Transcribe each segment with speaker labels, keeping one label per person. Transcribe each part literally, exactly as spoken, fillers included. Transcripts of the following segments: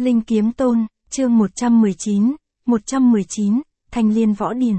Speaker 1: Linh Kiếm Tôn, chương một trăm mười chín, một trăm mười chín, Thanh Liên Võ Điển.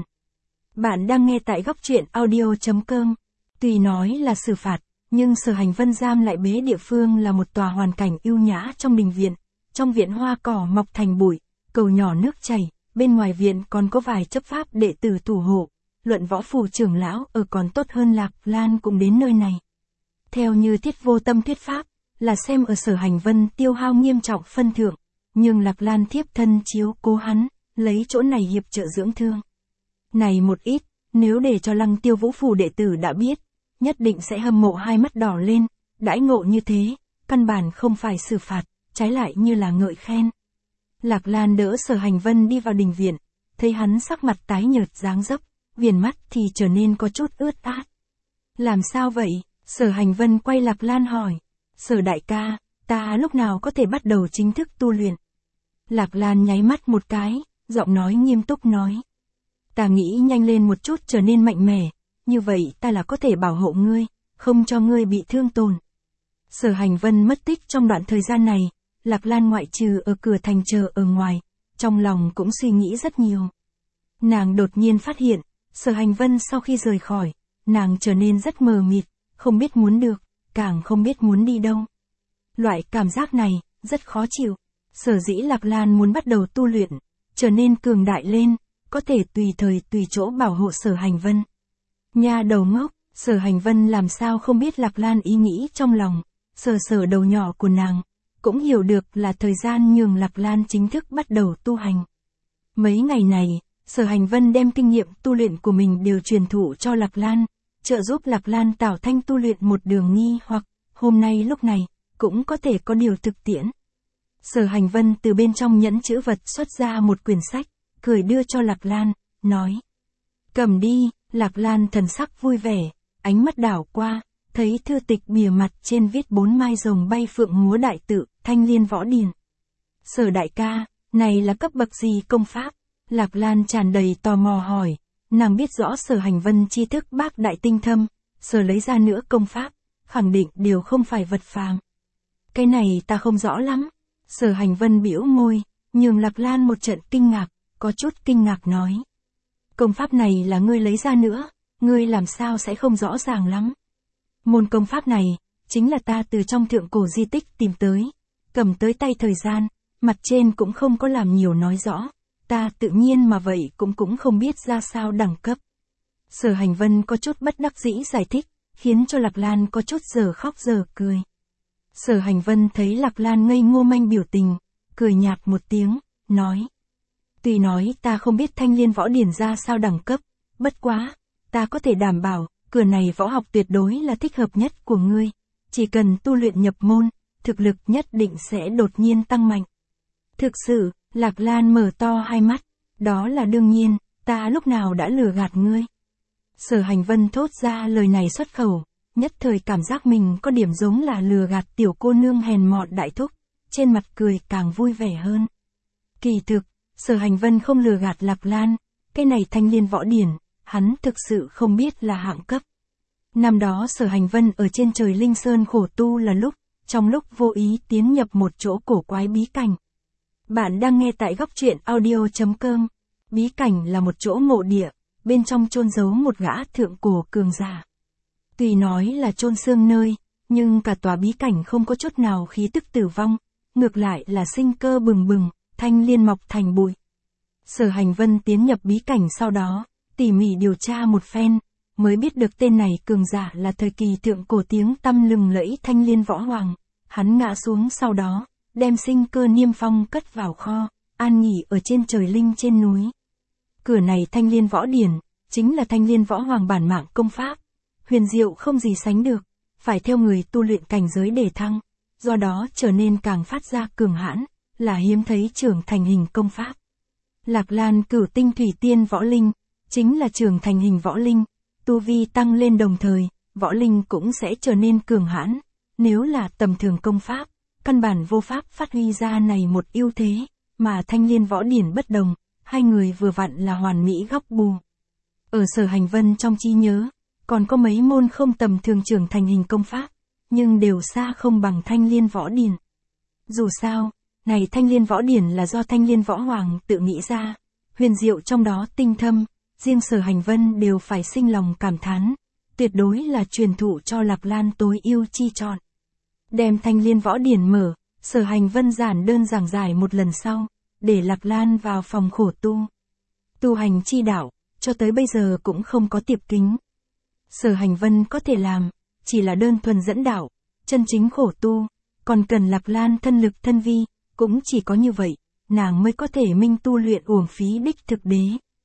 Speaker 1: Bạn đang nghe tại góc truyện audio.com. Tuy nói là xử phạt, nhưng Sở Hành Vân giam lại bế địa phương là một tòa hoàn cảnh ưu nhã trong đình viện. Trong viện hoa cỏ mọc thành bụi, cầu nhỏ nước chảy, bên ngoài viện còn có vài chấp pháp đệ tử thủ hộ. Luận võ phù trưởng lão ở còn tốt hơn Lạc Lan cũng đến nơi này. Theo như Thiết Vô Tâm thuyết pháp, là xem ở Sở Hành Vân tiêu hao nghiêm trọng phân thượng, nhưng Lạc Lan thiếp thân chiếu cố hắn, lấy chỗ này hiệp trợ dưỡng thương. Này một ít, nếu để cho Lăng Tiêu Vũ phủ đệ tử đã biết, nhất định sẽ hâm mộ hai mắt đỏ lên, đãi ngộ như thế, căn bản không phải xử phạt, trái lại như là ngợi khen. Lạc Lan đỡ Sở Hành Vân đi vào đình viện, thấy hắn sắc mặt tái nhợt dáng dấp, viền mắt thì trở nên có chút ướt át. Làm sao vậy? Sở Hành Vân quay Lạc Lan hỏi. Sở đại ca, ta lúc nào có thể bắt đầu chính thức tu luyện? Lạc Lan nháy mắt một cái, giọng nói nghiêm túc nói. Ta nghĩ nhanh lên một chút trở nên mạnh mẽ, như vậy ta là có thể bảo hộ ngươi, không cho ngươi bị thương tổn. Sở Hành Vân mất tích trong đoạn thời gian này, Lạc Lan ngoại trừ ở cửa thành chờ ở ngoài, trong lòng cũng suy nghĩ rất nhiều. Nàng đột nhiên phát hiện, Sở Hành Vân sau khi rời khỏi, nàng trở nên rất mờ mịt, không biết muốn được, càng không biết muốn đi đâu. Loại cảm giác này, rất khó chịu. Sở dĩ Lạc Lan muốn bắt đầu tu luyện, trở nên cường đại lên, có thể tùy thời tùy chỗ bảo hộ Sở Hành Vân. Nha đầu ngốc, Sở Hành Vân làm sao không biết Lạc Lan ý nghĩ trong lòng, sờ sờ đầu nhỏ của nàng, cũng hiểu được là thời gian nhường Lạc Lan chính thức bắt đầu tu hành. Mấy ngày này, Sở Hành Vân đem kinh nghiệm tu luyện của mình đều truyền thụ cho Lạc Lan, trợ giúp Lạc Lan tạo thanh tu luyện một đường nghi hoặc, hôm nay lúc này, cũng có thể có điều thực tiễn. Sở Hành Vân từ bên trong nhẫn chữ vật xuất ra một quyển sách, cười đưa cho Lạc Lan, nói. Cầm đi, Lạc Lan thần sắc vui vẻ, ánh mắt đảo qua, thấy thư tịch bìa mặt trên viết bốn mai rồng bay phượng múa đại tự, Thanh Liên Võ Điển. Sở đại ca, này là cấp bậc gì công pháp? Lạc Lan tràn đầy tò mò hỏi, nàng biết rõ Sở Hành Vân tri thức bác đại tinh thâm, sở lấy ra nữa công pháp, khẳng định đều không phải vật phàm. Cái này ta không rõ lắm. Sở Hành Vân bĩu môi, nhường Lạc Lan một trận kinh ngạc, có chút kinh ngạc nói. Công pháp này là ngươi lấy ra nữa, ngươi làm sao sẽ không rõ ràng lắm. Môn công pháp này, chính là ta từ trong thượng cổ di tích tìm tới, cầm tới tay thời gian, mặt trên cũng không có làm nhiều nói rõ, ta tự nhiên mà vậy cũng cũng không biết ra sao đẳng cấp. Sở Hành Vân có chút bất đắc dĩ giải thích, khiến cho Lạc Lan có chút giờ khóc giờ cười. Sở Hành Vân thấy Lạc Lan ngây ngô manh biểu tình, cười nhạt một tiếng, nói. Tuy nói ta không biết Thanh Liên Võ Điển ra sao đẳng cấp, bất quá, ta có thể đảm bảo, cửa này võ học tuyệt đối là thích hợp nhất của ngươi. Chỉ cần tu luyện nhập môn, thực lực nhất định sẽ đột nhiên tăng mạnh. Thực sự, Lạc Lan mở to hai mắt, đó là đương nhiên, ta lúc nào đã lừa gạt ngươi. Sở Hành Vân thốt ra lời này xuất khẩu. Nhất thời cảm giác mình có điểm giống là lừa gạt tiểu cô nương hèn mọn đại thúc, trên mặt cười càng vui vẻ hơn. Kỳ thực, Sở Hành Vân không lừa gạt Lạc Lan, cái này Thanh Liên Võ Điển, hắn thực sự không biết là hạng cấp. Năm đó Sở Hành Vân ở trên trời Linh Sơn khổ tu là lúc, trong lúc vô ý tiến nhập một chỗ cổ quái bí cảnh. Bạn đang nghe tại góc truyện audio.com. Bí cảnh là một chỗ mộ địa, bên trong chôn giấu một gã thượng cổ cường giả. Tuy nói là chôn xương nơi, nhưng cả tòa bí cảnh không có chút nào khí tức tử vong, ngược lại là sinh cơ bừng bừng, thanh liên mọc thành bụi. Sở Hành Vân tiến nhập bí cảnh sau đó, tỉ mỉ điều tra một phen, mới biết được tên này cường giả là thời kỳ thượng cổ tiếng tăm lừng lẫy Thanh Liên Võ Hoàng. Hắn ngã xuống sau đó, đem sinh cơ niêm phong cất vào kho, an nghỉ ở trên trời linh trên núi. Cửa này Thanh Liên Võ Điển, chính là Thanh Liên Võ Hoàng bản mạng công pháp. Huyền diệu không gì sánh được, phải theo người tu luyện cảnh giới để thăng, do đó trở nên càng phát ra cường hãn, là hiếm thấy trưởng thành hình công pháp. Lạc Lan cửu tinh thủy tiên võ linh, chính là trưởng thành hình võ linh, tu vi tăng lên đồng thời, võ linh cũng sẽ trở nên cường hãn, nếu là tầm thường công pháp, căn bản vô pháp phát huy ra này một ưu thế, mà Thanh Liên Võ Điển bất đồng, hai người vừa vặn là hoàn mỹ góc bù. Ở Sở Hành Vân trong trí nhớ, còn có mấy môn không tầm thường trưởng thành hình công pháp, nhưng đều xa không bằng Thanh Liên Võ Điển. Dù sao, Này Thanh Liên Võ Điển là do Thanh Liên Võ Hoàng tự nghĩ ra, huyền diệu trong đó tinh thâm, riêng Sở Hành Vân đều phải sinh lòng cảm thán, tuyệt đối là truyền thụ cho Lạc Lan tối ưu chi chọn. Đem Thanh Liên Võ Điển mở, Sở Hành Vân giản đơn giảng giải một lần sau, để Lạc Lan vào phòng khổ tu. Tu hành chi đạo, cho tới bây giờ cũng không có tiệp kính. Sở Hành Vân có thể làm, chỉ là đơn thuần dẫn đạo, chân chính khổ tu, còn cần Lạc Lan thân lực thân vi, cũng chỉ có như vậy, nàng mới có thể minh tu luyện uổng phí đích thực đế.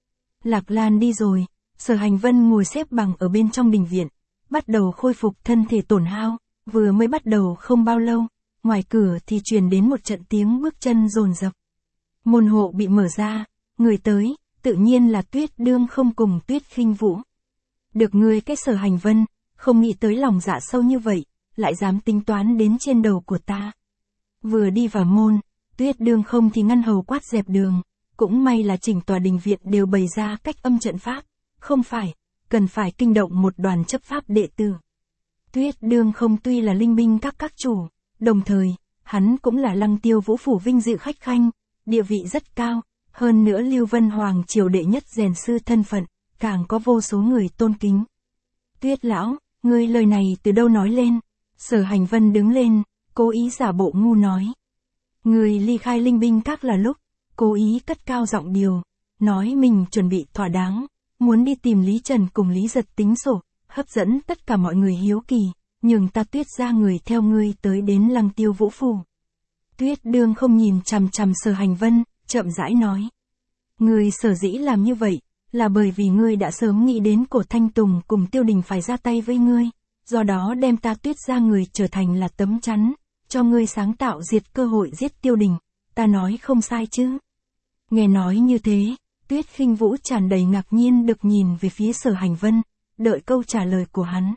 Speaker 1: Lạc Lan đi rồi, Sở Hành Vân ngồi xếp bằng ở bên trong đình viện, bắt đầu khôi phục thân thể tổn hao, vừa mới bắt đầu không bao lâu, ngoài cửa thì truyền đến một trận tiếng bước chân dồn dập. Môn hộ bị mở ra, người tới, tự nhiên là Tuyết Đương không cùng Tuyết Khinh Vũ. Được người cái Sở Hành Vân, không nghĩ tới lòng dạ sâu như vậy, lại dám tính toán đến trên đầu của ta. Vừa đi vào môn, Tuyết Đương không thì ngăn hầu quát dẹp đường, cũng may là chỉnh tòa đình viện đều bày ra cách âm trận pháp, không phải, cần phải kinh động một đoàn chấp pháp đệ tử. Tuyết Đương không tuy là linh binh các các chủ, đồng thời, hắn cũng là Lăng Tiêu Vũ phủ vinh dự khách khanh, địa vị rất cao, hơn nữa Lưu Vân Hoàng triều đệ nhất rèn sư thân phận, càng có vô số người tôn kính. Tuyết lão, ngươi lời này từ đâu nói lên? Sở Hành Vân đứng lên, cố ý giả bộ ngu nói. Người ly khai linh binh các là lúc, cố ý cất cao giọng điều, nói mình chuẩn bị thỏa đáng, muốn đi tìm Lý Trần cùng Lý Giật tính sổ, hấp dẫn tất cả mọi người hiếu kỳ, nhường ta Tuyết ra người theo ngươi tới đến Lăng Tiêu Vũ phủ. Tuyết Đương không nhìn chằm chằm Sở Hành Vân, chậm rãi nói. Ngươi sở dĩ làm như vậy, là bởi vì ngươi đã sớm nghĩ đến Cổ Thanh Tùng cùng Tiêu Đình phải ra tay với ngươi, do đó đem ta Tuyết ra người trở thành là tấm chắn, cho ngươi sáng tạo diệt cơ hội giết Tiêu Đình, ta nói không sai chứ. Nghe nói như thế, Tuyết Khinh Vũ tràn đầy ngạc nhiên được nhìn về phía Sở Hành Vân, đợi câu trả lời của hắn.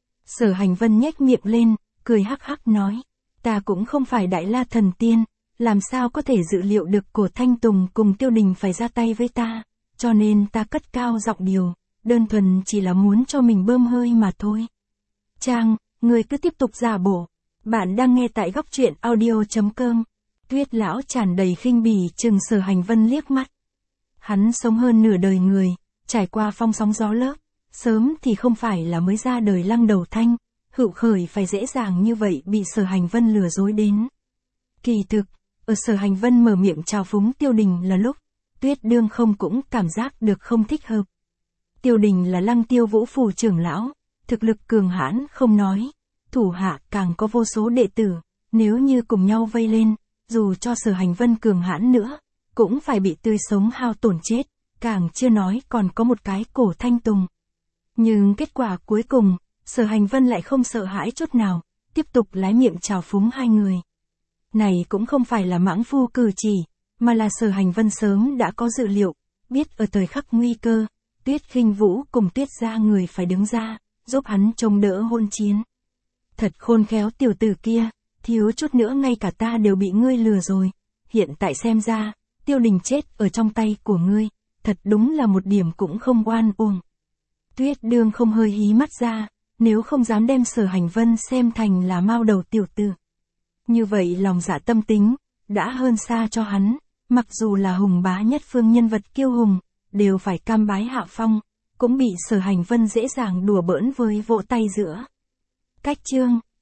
Speaker 1: Sở Hành Vân nhếch miệng lên, cười hắc hắc nói, ta cũng không phải Đại La Thần Tiên, làm sao có thể dự liệu được Cổ Thanh Tùng cùng Tiêu Đình phải ra tay với ta, cho nên ta cất cao giọng điều, đơn thuần chỉ là muốn cho mình bơm hơi mà thôi. Trang, người cứ tiếp tục giả bộ. Bạn đang nghe tại góc truyện audio chấm com. Tuyết lão tràn đầy khinh bỉ chừng Sở Hành Vân liếc mắt. Hắn sống hơn nửa đời người, trải qua phong sóng gió lớp, sớm thì không phải là mới ra đời Lăng Đầu Thanh, hữu khởi phải dễ dàng như vậy bị Sở Hành Vân lừa dối đến. Kỳ thực, ở Sở Hành Vân mở miệng chào phúng Tiêu Đình là lúc, Tuyết Đương không cũng cảm giác được không thích hợp. Tiêu Đình là Lăng Tiêu Vũ phủ trưởng lão, thực lực cường hãn không nói, thủ hạ càng có vô số đệ tử, nếu như cùng nhau vây lên, dù cho Sở Hành Vân cường hãn nữa, cũng phải bị tươi sống hao tổn chết, càng chưa nói còn có một cái Cổ Thanh Tùng. Nhưng kết quả cuối cùng, Sở Hành Vân lại không sợ hãi chút nào, tiếp tục lái miệng chào phúng hai người. Này cũng không phải là mãng phu cử chỉ, mà là Sở Hành Vân sớm đã có dự liệu, biết ở thời khắc nguy cơ, Tuyết Khinh Vũ cùng Tuyết gia người phải đứng ra, giúp hắn chống đỡ hôn chiến. Thật khôn khéo tiểu tử kia, thiếu chút nữa ngay cả ta đều bị ngươi lừa rồi, hiện tại xem ra, Tiêu Đình chết ở trong tay của ngươi, thật đúng là một điểm cũng không oan uổng. Tuyết Đương không hơi hí mắt ra, nếu không dám đem Sở Hành Vân xem thành là mao đầu tiểu tử. Như vậy lòng dạ tâm tính, đã hơn xa cho hắn, mặc dù là hùng bá nhất phương nhân vật kiêu hùng, đều phải cam bái hạ phong, cũng bị Sở Hành Vân dễ dàng đùa bỡn với vỗ tay giữa. Cách chương